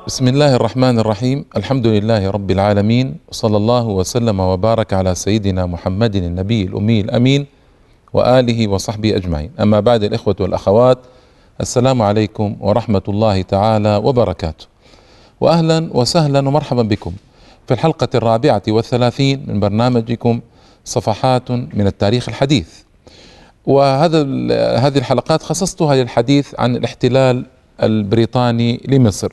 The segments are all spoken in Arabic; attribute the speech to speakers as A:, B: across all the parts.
A: بسم الله الرحمن الرحيم. الحمد لله رب العالمين، صلى الله وسلم وبارك على سيدنا محمد النبي الأمي الأمين وآله وصحبه أجمعين. أما بعد، الإخوة والأخوات، السلام عليكم ورحمة الله تعالى وبركاته، وأهلا وسهلا ومرحبا بكم في الحلقة 34 من برنامجكم صفحات من التاريخ الحديث. هذه الحلقات خصصتها للحديث عن الاحتلال البريطاني لمصر.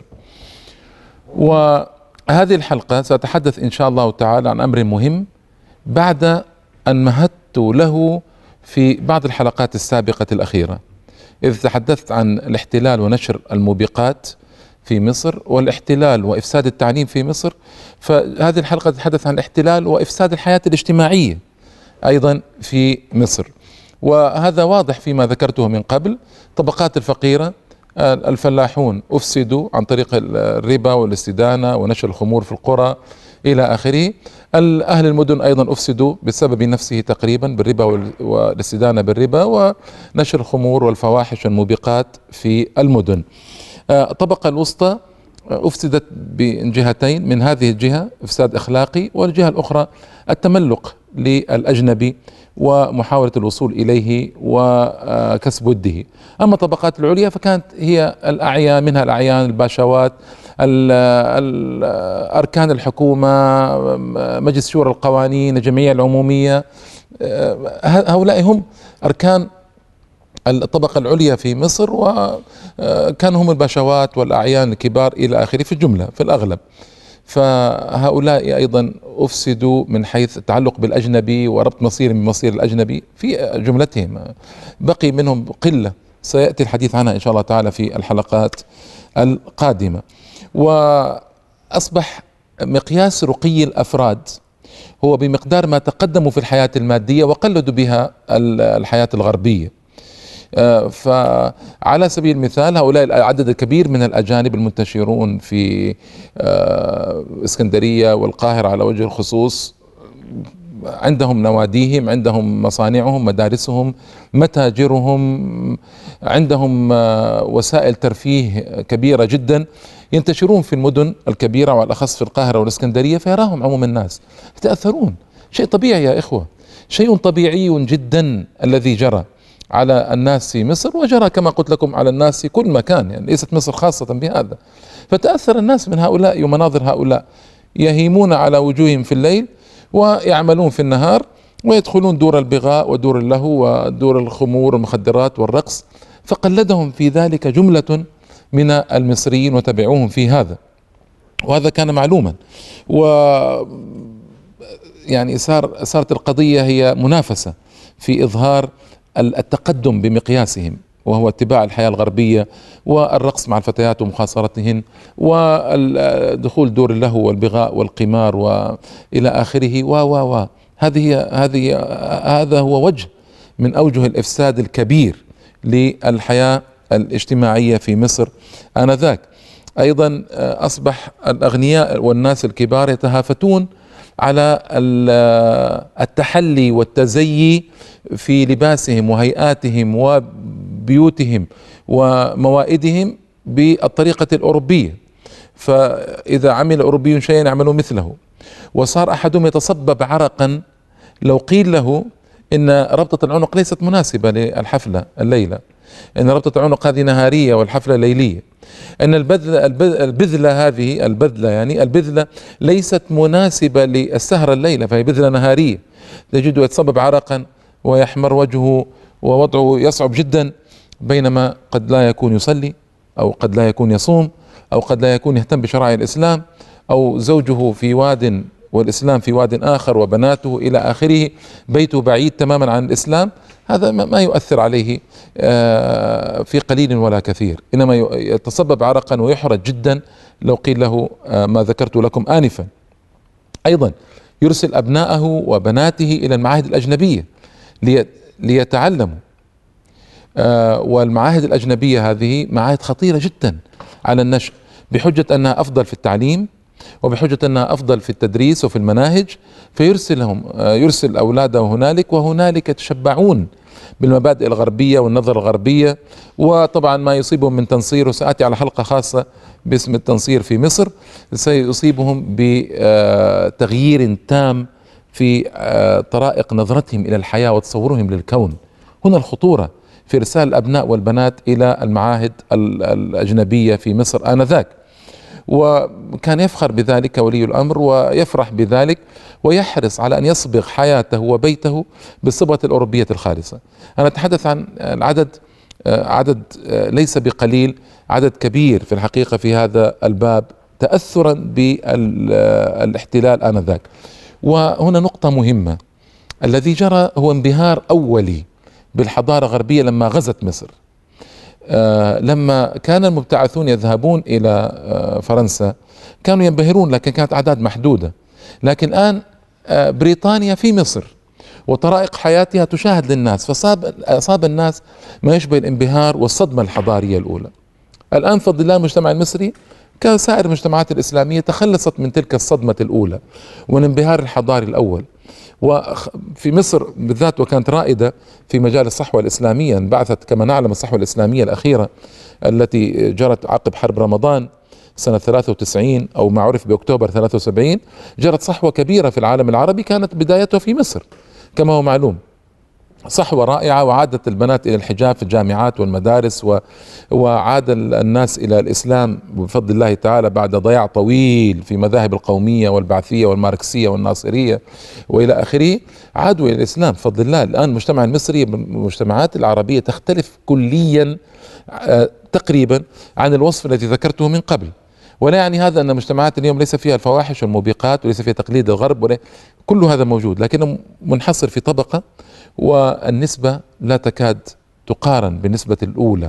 A: وهذه الحلقة سأتحدث إن شاء الله تعالى عن أمر مهم بعد أن مهدت له في بعض الحلقات السابقة الأخيرة، إذ تحدثت عن الاحتلال ونشر الموبقات في مصر والاحتلال وإفساد التعليم في مصر. فهذه الحلقة تتحدث عن الاحتلال وإفساد الحياة الاجتماعية أيضا في مصر. وهذا واضح فيما ذكرته من قبل. طبقات الفقيرة، الفلاحون أفسدوا عن طريق الربا والاستدانة ونشر الخمور في القرى إلى آخره. أهل المدن أيضا أفسدوا بسبب نفسه تقريبا، بالربا والاستدانة بالربا ونشر الخمور والفواحش والموبقات في المدن. الطبقة الوسطى أفسدت بجهتين، من هذه الجهة إفساد أخلاقي، والجهة الأخرى التملق للأجنبي ومحاولة الوصول إليه وكسب وده. أما الطبقات العليا فكانت هي الأعيان، منها الأعيان، الباشوات، أركان الحكومة، مجلس شورى القوانين، الجمعية العمومية. هؤلاء هم أركان الطبقة العليا في مصر، وكانوا هم الباشوات والأعيان الكبار إلى آخره في الجملة في الأغلب. فهؤلاء أيضا أفسدوا من حيث التعلق بالأجنبي وربط مصير من مصير الأجنبي في جملتهم. بقي منهم قلة سيأتي الحديث عنها إن شاء الله تعالى في الحلقات القادمة. وأصبح مقياس رقي الأفراد هو بمقدار ما تقدموا في الحياة المادية وقلدوا بها الحياة الغربية. فعلى سبيل المثال، هؤلاء العدد الكبير من الأجانب المنتشرون في اسكندرية والقاهرة على وجه الخصوص، عندهم نواديهم، عندهم مصانعهم، مدارسهم، متاجرهم، عندهم وسائل ترفيه كبيرة جدا، ينتشرون في المدن الكبيرة والأخص في القاهرة والاسكندرية، فيراهم عموم الناس يتأثرون. شيء طبيعي يا إخوة، شيء طبيعي جدا الذي جرى على الناس في مصر، وجرى كما قلت لكم على الناس في كل مكان، يعني ليست مصر خاصة بهذا. فتأثر الناس من هؤلاء ومناظر هؤلاء، يهيمون على وجوههم في الليل ويعملون في النهار، ويدخلون دور البغاء ودور اللهو ودور الخمور والمخدرات والرقص، فقلدهم في ذلك جملة من المصريين وتبعوهم في هذا، وهذا كان معلوما. و يعني صارت القضية هي منافسة في إظهار التقدم بمقياسهم، وهو اتباع الحياة الغربية والرقص مع الفتيات ومخاصرتهن ودخول دور اللهو والبغاء والقمار وإلى آخره. هذا هو وجه من أوجه الإفساد الكبير للحياة الاجتماعية في مصر آنذاك. أيضا أصبح الأغنياء والناس الكبار يتهافتون على التحلي والتزيي في لباسهم وهيئاتهم وبيوتهم وموائدهم بالطريقة الأوروبية، فإذا عمل أوروبي شيئا يعملوا مثله. وصار أحدهم يتصبب عرقا لو قيل له إن ربطة العنق ليست مناسبة للحفلة الليلة، إن ربطة العنق هذه نهارية والحفلة ليلية، أن البذلة ليست مناسبة للسهرة الليلة، فهي بذلة نهارية. تجده يتصبب عرقا ويحمر وجهه ووضعه يصعب جدا، بينما قد لا يكون يصلي، أو قد لا يكون يصوم، أو قد لا يكون يهتم بشرائع الإسلام، أو زوجه في واد والإسلام في واد آخر وبناته إلى آخره، بيته بعيد تماما عن الإسلام. هذا ما يؤثر عليه في قليل ولا كثير، إنما يتصبب عرقا ويحرج جدا لو قيل له ما ذكرت لكم آنفا. أيضا يرسل أبناءه وبناته إلى المعاهد الأجنبية ليتعلموا، والمعاهد الأجنبية هذه معاهد خطيرة جدا على النشء، بحجة أنها أفضل في التعليم وبحجة أنها أفضل في التدريس وفي المناهج، فيرسل أولاده هنالك، وهنالك يتشبعون بالمبادئ الغربية والنظرة الغربية، وطبعا ما يصيبهم من تنصير، وسآتي على حلقة خاصة باسم التنصير في مصر، سيصيبهم بتغيير تام في طرائق نظرتهم إلى الحياة وتصورهم للكون. هنا الخطورة في إرسال الأبناء والبنات إلى المعاهد الأجنبية في مصر آنذاك. وكان يفخر بذلك ولي الأمر ويفرح بذلك، ويحرص على أن يصبغ حياته وبيته بالصبغة الأوروبية الخالصة. أنا أتحدث عن العدد، عدد ليس بقليل، عدد كبير في الحقيقة في هذا الباب تأثرا بالاحتلال آنذاك. وهنا نقطة مهمة، الذي جرى هو انبهار أولي بالحضارة الغربية لما غزت مصر. لما كان المبتعثون يذهبون إلى فرنسا كانوا ينبهرون، لكن كانت أعداد محدودة. لكن الآن بريطانيا في مصر وطرائق حياتها تشاهد للناس، فأصاب الناس ما يشبه الانبهار والصدمة الحضارية الأولى. الآن بفضل الله المجتمع المصري كسائر المجتمعات الإسلامية تخلصت من تلك الصدمة الأولى والانبهار الحضاري الأول. وفي مصر بالذات، وكانت رائدة في مجال الصحوة الإسلامية، انبعثت كما نعلم الصحوة الإسلامية الأخيرة التي جرت عقب حرب رمضان سنة 93 أو ما عرف بأكتوبر 73، جرت صحوة كبيرة في العالم العربي كانت بدايتها في مصر كما هو معلوم، صحوة رائعة، وعادت البنات إلى الحجاب في الجامعات والمدارس، وعاد الناس إلى الإسلام بفضل الله تعالى بعد ضياع طويل في مذاهب القومية والبعثية والماركسية والناصرية وإلى آخره، عادوا إلى الإسلام بفضل الله. الآن المجتمع المصري بالمجتمعات العربية تختلف كليا تقريبا عن الوصف الذي ذكرته من قبل. ولا يعني هذا أن المجتمعات اليوم ليس فيها الفواحش والموبقات وليس فيها تقليد الغرب، كل هذا موجود، لكنه منحصر في طبقة، والنسبة لا تكاد تقارن بالنسبة الأولى.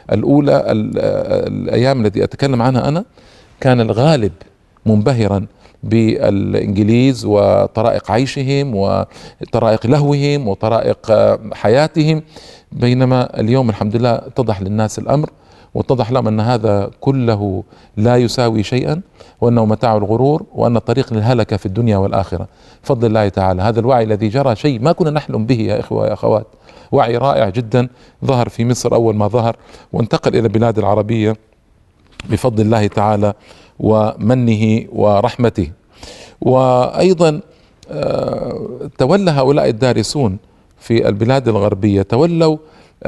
A: الأيام التي أتكلم عنها أنا كان الغالب منبهرا بالإنجليز وطرائق عيشهم وطرائق لهوهم وطرائق حياتهم، بينما اليوم الحمد لله اتضح للناس الأمر، واتضح لهم أن هذا كله لا يساوي شيئا، وأنه متاع الغرور، وأن الطريق للهلكة في الدنيا والآخرة بفضل الله تعالى. هذا الوعي الذي جرى شيء ما كنا نحلم به يا إخوة يا أخوات، وعي رائع جدا ظهر في مصر أول ما ظهر، وانتقل إلى البلاد العربية بفضل الله تعالى ومنه ورحمته. وأيضا تولى هؤلاء الدارسون في البلاد الغربية تولوا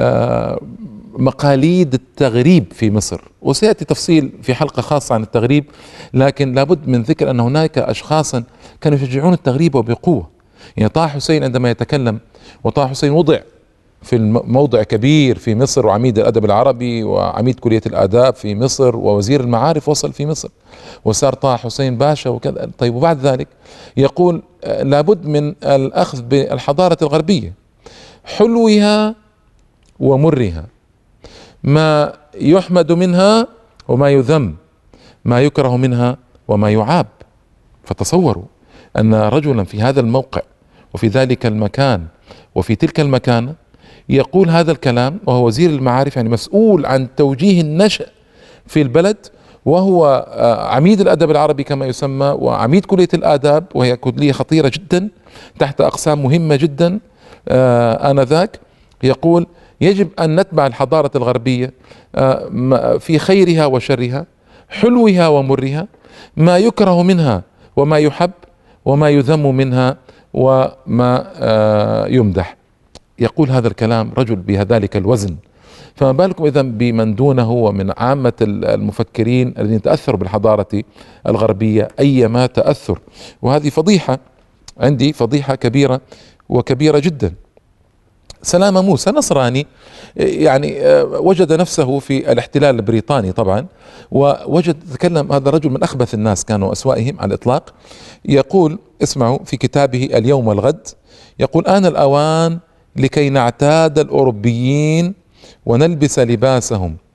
A: مقاليد التغريب في مصر، وسيأتي تفصيل في حلقة خاصة عن التغريب، لكن لابد من ذكر أن هناك أشخاصا كانوا يشجعون التغريب وبقوة. يعني طه حسين عندما يتكلم، وطه حسين وضع في موضع كبير في مصر، وعميد الأدب العربي وعميد كلية الآداب في مصر ووزير المعارف وصل في مصر، وصار طه حسين باشا وكذا. طيب وبعد ذلك يقول لابد من الأخذ بالحضارة الغربية، حلوها ومرها، ما يحمد منها وما يذم، ما يكره منها وما يعاب. فتصوروا أن رجلا في هذا الموقع وفي ذلك المكان وفي تلك المكانة يقول هذا الكلام، وهو وزير المعارف، يعني مسؤول عن توجيه النشء في البلد، وهو عميد الأدب العربي كما يسمى، وعميد كلية الآداب، وهي كلية خطيرة جدا تحت أقسام مهمة جدا آنذاك. يقول يجب أن نتبع الحضارة الغربية في خيرها وشرها، حلوها ومرها، ما يكره منها وما يحب، وما يذم منها وما يمدح. يقول هذا الكلام رجل بذلك الوزن، فما بالكم إذا بمن دونه ومن عامة المفكرين الذين تأثروا بالحضارة الغربية أيما تأثر. وهذه فضيحة، عندي فضيحة كبيرة وكبيرة جدا. سلامة موسى نصراني، يعني وجد نفسه في الاحتلال البريطاني طبعا، ووجد تكلم هذا الرجل من أخبث الناس، كانوا أسوأهم على الإطلاق. يقول اسمعوا في كتابه اليوم والغد، يقول آن الأوان لكي نعتاد الأوروبيين ونلبس لباسهم